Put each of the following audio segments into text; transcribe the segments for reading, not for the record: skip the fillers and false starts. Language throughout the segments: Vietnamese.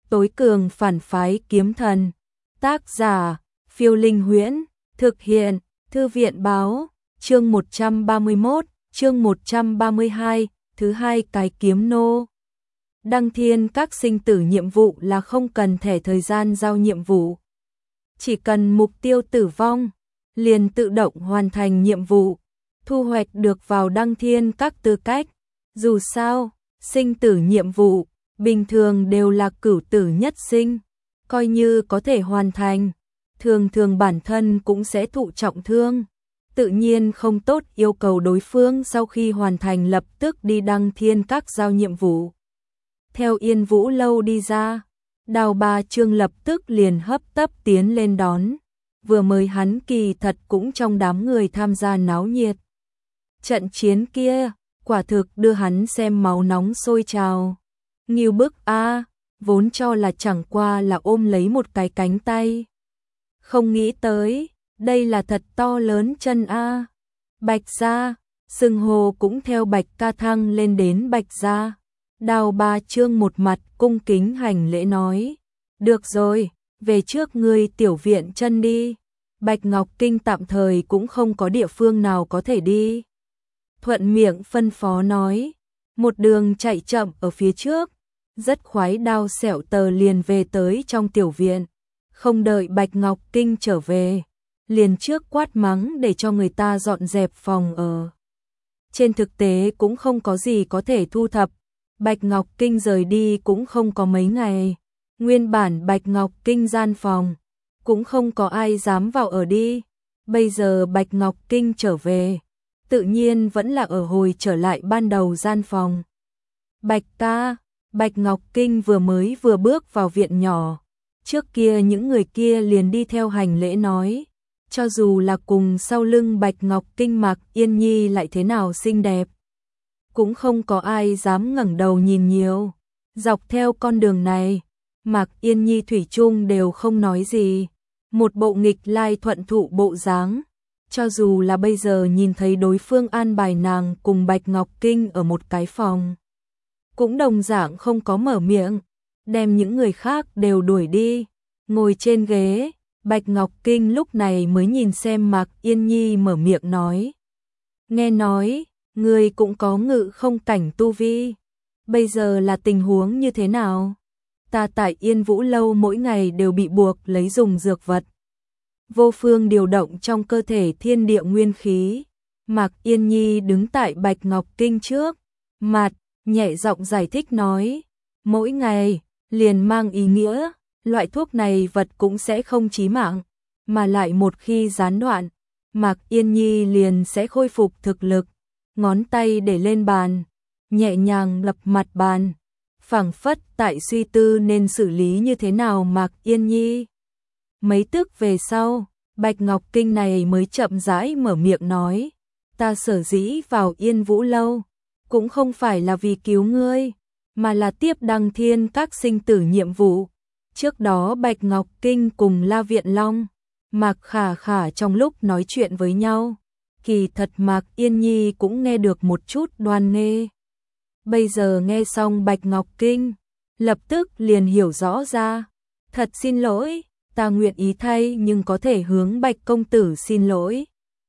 tối cường phản phái kiếm thần. Tác giả, Phiêu Linh Huyễn, thực hiện, Thư viện báo, chương 131, chương 132, thứ hai cái kiếm nô. Đăng thiên các sinh tử nhiệm vụ là không cần thẻ thời gian giao nhiệm vụ. Chỉ cần mục tiêu tử vong, liền tự động hoàn thành nhiệm vụ, thu hoạch được vào đăng thiên các tư cách. Dù sao, sinh tử nhiệm vụ, bình thường đều là cửu tử nhất sinh, coi như có thể hoàn thành, thường thường bản thân cũng sẽ thụ trọng thương. Tự nhiên không tốt yêu cầu đối phương sau khi hoàn thành lập tức đi đăng thiên các giao nhiệm vụ. Theo Yên Vũ Lâu đi ra, Đào Ba Chương lập tức liền hấp tấp tiến lên đón. Vừa mới hắn kỳ thật cũng trong đám người tham gia náo nhiệt. Trận chiến kia, quả thực đưa hắn xem máu nóng sôi trào. Ngưu bức a, vốn cho là chẳng qua là ôm lấy một cái cánh tay. Không nghĩ tới, đây là thật to lớn chân a. Bạch gia, xưng hô cũng theo Bạch ca thăng lên đến Bạch gia. Đào Ba Chương một mặt cung kính hành lễ nói, được rồi, về trước ngươi tiểu viện chân đi. Bạch Ngọc Kinh tạm thời cũng không có địa phương nào có thể đi. Thuận miệng phân phó nói, một đường chạy chậm ở phía trước, rất khoái đao xẻo tờ liền về tới trong tiểu viện. Không đợi Bạch Ngọc Kinh trở về, liền trước quát mắng để cho người ta dọn dẹp phòng ở. Trên thực tế cũng không có gì có thể thu thập, Bạch Ngọc Kinh rời đi cũng không có mấy ngày. Nguyên bản Bạch Ngọc Kinh gian phòng, cũng không có ai dám vào ở đi. Bây giờ Bạch Ngọc Kinh trở về, tự nhiên vẫn là ở hồi trở lại ban đầu gian phòng. Bạch ca, Bạch Ngọc Kinh vừa bước vào viện nhỏ. Trước kia những người kia liền đi theo hành lễ nói, cho dù là cùng sau lưng Bạch Ngọc Kinh Mạc Yên Nhi lại thế nào xinh đẹp, cũng không có ai dám ngẩng đầu nhìn nhiều. Dọc theo con đường này, Mạc Yên Nhi thủy chung đều không nói gì, một bộ nghịch lai thuận thụ bộ dáng. Cho dù là bây giờ nhìn thấy đối phương an bài nàng cùng Bạch Ngọc Kinh ở một cái phòng, cũng đồng dạng không có mở miệng, đem những người khác đều đuổi đi. Ngồi trên ghế, Bạch Ngọc Kinh lúc này mới nhìn xem Mạc Yên Nhi mở miệng nói, nghe nói, ngươi cũng có ngự không cảnh tu vi, bây giờ là tình huống như thế nào? Ta tại Yên Vũ Lâu mỗi ngày đều bị buộc lấy dùng dược vật, vô phương điều động trong cơ thể thiên địa nguyên khí. Mạc Yên Nhi đứng tại Bạch Ngọc Kinh trước mặt, nhẹ giọng giải thích nói, mỗi ngày liền mang ý nghĩa, loại thuốc này vật cũng sẽ không chí mạng, mà lại một khi gián đoạn, Mạc Yên Nhi liền sẽ khôi phục thực lực. Ngón tay để lên bàn, nhẹ nhàng lập mặt bàn, phảng phất tại suy tư nên xử lý như thế nào Mạc Yên Nhi. Mấy tức về sau, Bạch Ngọc Kinh này mới chậm rãi mở miệng nói, ta sở dĩ vào Yên Vũ Lâu, cũng không phải là vì cứu ngươi, mà là tiếp đăng thiên các sinh tử nhiệm vụ. Trước đó Bạch Ngọc Kinh cùng La Viện Long, Mạc Khả Khả trong lúc nói chuyện với nhau, kỳ thật Mạc Yên Nhi cũng nghe được một chút đoan nghe. Bây giờ nghe xong Bạch Ngọc Kinh, lập tức liền hiểu rõ ra, thật xin lỗi, ta nguyện ý thay nhưng có thể hướng Bạch công tử xin lỗi.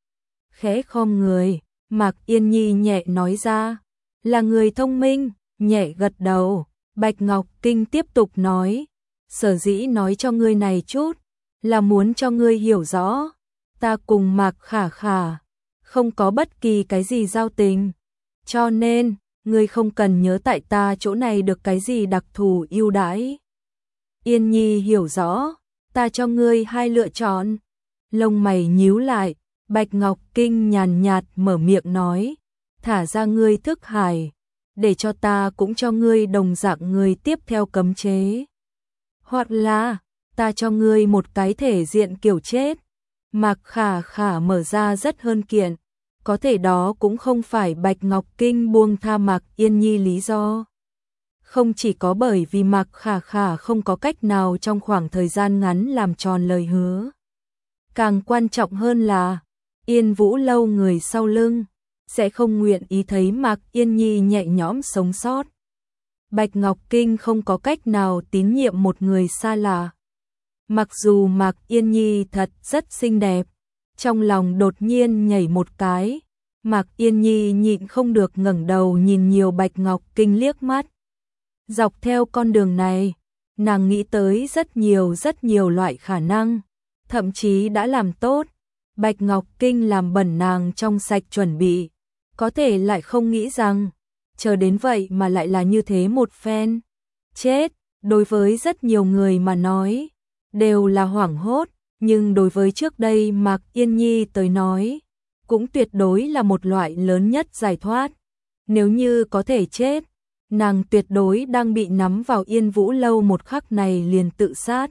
Khẽ khom người, Mạc Yên Nhi nhẹ nói ra, là người thông minh, nhẹ gật đầu. Bạch Ngọc Kinh tiếp tục nói, sở dĩ nói cho ngươi này chút, là muốn cho ngươi hiểu rõ, ta cùng Mạc Khả Khả không có bất kỳ cái gì giao tình, cho nên ngươi không cần nhớ tại ta chỗ này được cái gì đặc thù ưu đãi. Yên Nhi hiểu rõ, ta cho ngươi hai lựa chọn. Lông mày nhíu lại, Bạch Ngọc Kinh nhàn nhạt mở miệng nói, thả ra ngươi thức hải, để cho ta cũng cho ngươi đồng dạng người tiếp theo cấm chế. Hoặc là, ta cho ngươi một cái thể diện kiểu chết. Mạc Khả Khả mở ra rất hơn kiện, có thể đó cũng không phải Bạch Ngọc Kinh buông tha Mạc Yên Nhi lý do. Không chỉ có bởi vì Mạc Khả Khả không có cách nào trong khoảng thời gian ngắn làm tròn lời hứa. Càng quan trọng hơn là, Yên Vũ Lâu người sau lưng sẽ không nguyện ý thấy Mạc Yên Nhi nhẹ nhõm sống sót. Bạch Ngọc Kinh không có cách nào tín nhiệm một người xa lạ. Mặc dù Mạc Yên Nhi thật rất xinh đẹp, trong lòng đột nhiên nhảy một cái, Mạc Yên Nhi nhịn không được ngẩng đầu nhìn nhiều Bạch Ngọc Kinh liếc mắt. Dọc theo con đường này, nàng nghĩ tới rất nhiều loại khả năng, thậm chí đã làm tốt. Bạch Ngọc Kinh làm bẩn nàng trong sạch chuẩn bị, có thể lại không nghĩ rằng, chờ đến vậy mà lại là như thế một phen. Chết, đối với rất nhiều người mà nói, đều là hoảng hốt, nhưng đối với trước đây Mạc Yên Nhi tới nói, cũng tuyệt đối là một loại lớn nhất giải thoát. Nếu như có thể chết, nàng tuyệt đối đang bị nắm vào Yên Vũ lâu một khắc này liền tự sát.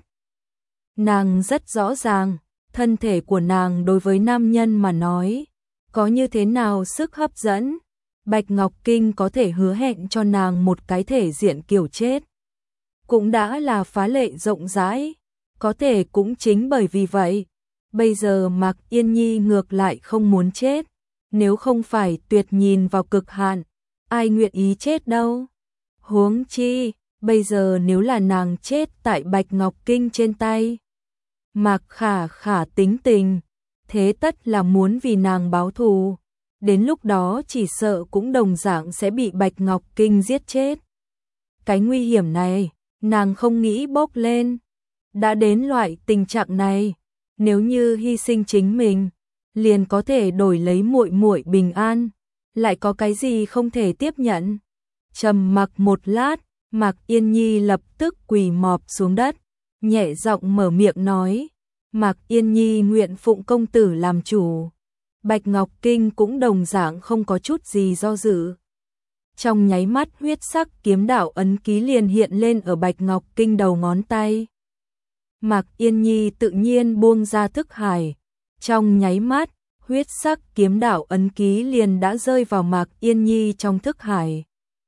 Nàng rất rõ ràng, thân thể của nàng đối với nam nhân mà nói, có như thế nào sức hấp dẫn. Bạch Ngọc Kinh có thể hứa hẹn cho nàng một cái thể diện kiểu chết, cũng đã là phá lệ rộng rãi. Có thể cũng chính bởi vì vậy, bây giờ Mạc Yên Nhi ngược lại không muốn chết. Nếu không phải tuyệt nhìn vào cực hạn, ai nguyện ý chết đâu. Huống chi, bây giờ nếu là nàng chết tại Bạch Ngọc Kinh trên tay, Mạc Khả Khả tính tình, thế tất là muốn vì nàng báo thù. Đến lúc đó chỉ sợ cũng đồng dạng sẽ bị Bạch Ngọc Kinh giết chết. Cái nguy hiểm này, nàng không nghĩ bốc lên. Đã đến loại tình trạng này, nếu như hy sinh chính mình, liền có thể đổi lấy muội muội bình an, lại có cái gì không thể tiếp nhận. Trầm mặc một lát, Mạc Yên Nhi lập tức quỳ mọp xuống đất, nhẹ giọng mở miệng nói, Mạc Yên Nhi nguyện phụng công tử làm chủ. Bạch Ngọc Kinh cũng đồng dạng không có chút gì do dự. Trong nháy mắt huyết sắc kiếm đạo ấn ký liền hiện lên ở Bạch Ngọc Kinh đầu ngón tay. Mạc Yên Nhi tự nhiên buông ra thức hải. Trong nháy mắt, huyết sắc kiếm đạo ấn ký liền đã rơi vào Mạc Yên Nhi trong thức hải.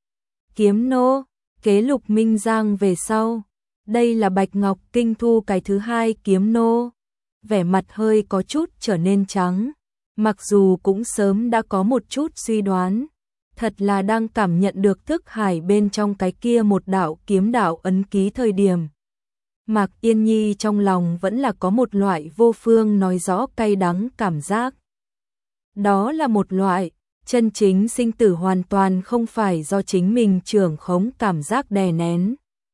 Kiếm nô, kế Lục Minh Giang về sau. Đây là Bạch Ngọc Kinh thu cái thứ hai kiếm nô. Vẻ mặt hơi có chút trở nên trắng. Mặc dù cũng sớm đã có một chút suy đoán. Thật là đang cảm nhận được thức hải bên trong cái kia một đạo kiếm đạo ấn ký thời điểm. Mạc Yên Nhi trong lòng vẫn là có một loại vô phương nói rõ cay đắng cảm giác. Đó là một loại chân chính sinh tử hoàn toàn không phải do chính mình trưởng khống cảm giác đè nén.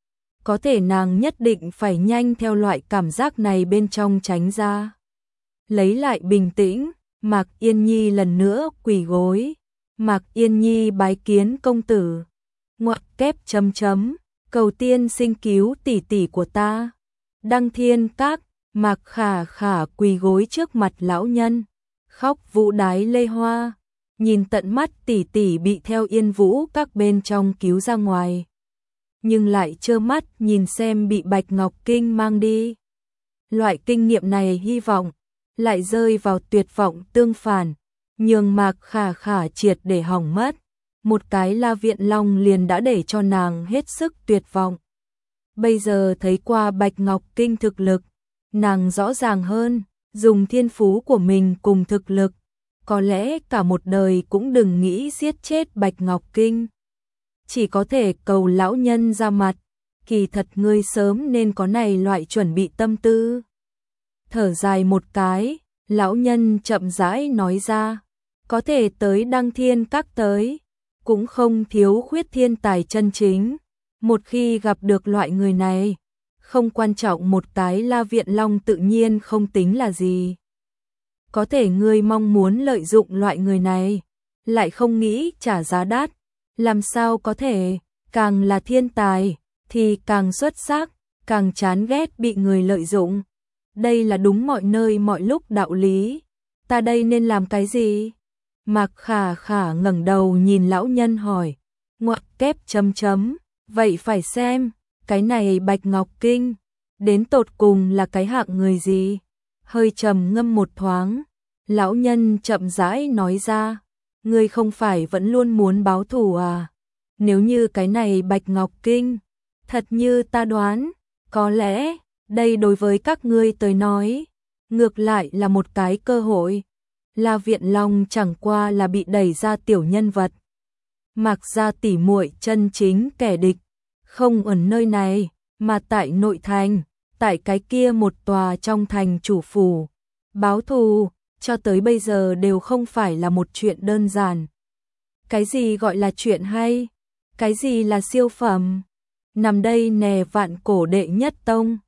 Có thể nàng nhất định phải nhanh theo loại cảm giác này bên trong tránh ra. Lấy lại bình tĩnh, Mạc Yên Nhi lần nữa quỳ gối. Mạc Yên Nhi bái kiến công tử. Ngoặc kép chấm chấm, cầu tiên sinh cứu tỷ tỷ của ta. Đăng Thiên Các, Mạc Khả Khả quỳ gối trước mặt lão nhân, khóc vũ đái lê hoa, nhìn tận mắt tỷ tỷ bị theo Yên Vũ Các bên trong cứu ra ngoài, nhưng lại trơ mắt nhìn xem bị Bạch Ngọc Kinh mang đi. Loại kinh nghiệm này hy vọng lại rơi vào tuyệt vọng tương phản, nhường Mạc Khả Khả triệt để hỏng mất. Một cái La Viện Long liền đã để cho nàng hết sức tuyệt vọng. Bây giờ thấy qua Bạch Ngọc Kinh thực lực, nàng rõ ràng hơn, dùng thiên phú của mình cùng thực lực, có lẽ cả một đời cũng đừng nghĩ giết chết Bạch Ngọc Kinh. Chỉ có thể cầu lão nhân ra mặt, kỳ thật ngươi sớm nên có này loại chuẩn bị tâm tư. Thở dài một cái, lão nhân chậm rãi nói ra, có thể tới Đăng Thiên Các tới, cũng không thiếu khuyết thiên tài chân chính. Một khi gặp được loại người này, không quan trọng một cái La Viện Long tự nhiên không tính là gì. Có thể ngươi mong muốn lợi dụng loại người này, lại không nghĩ trả giá đắt, làm sao có thể, càng là thiên tài, thì càng xuất sắc, càng chán ghét bị người lợi dụng. Đây là đúng mọi nơi mọi lúc đạo lý, ta đây nên làm cái gì? Mạc Khả Khả ngẩng đầu nhìn lão nhân hỏi, ngoặc kép chấm chấm, vậy phải xem, cái này Bạch Ngọc Kinh, đến tột cùng là cái hạng người gì? Hơi trầm ngâm một thoáng, lão nhân chậm rãi nói ra, ngươi không phải vẫn luôn muốn báo thù à? Nếu như cái này Bạch Ngọc Kinh, thật như ta đoán, có lẽ, đây đối với các ngươi tới nói, ngược lại là một cái cơ hội. La Viện Long chẳng qua là bị đẩy ra tiểu nhân vật. Mạc gia tỉ muội chân chính kẻ địch, không ở nơi này, mà tại nội thành, tại cái kia một tòa trong thành chủ phủ. Báo thù, cho tới bây giờ đều không phải là một chuyện đơn giản. Cái gì gọi là chuyện hay? Cái gì là siêu phẩm? Nằm đây nè Vạn Cổ đệ nhất tông.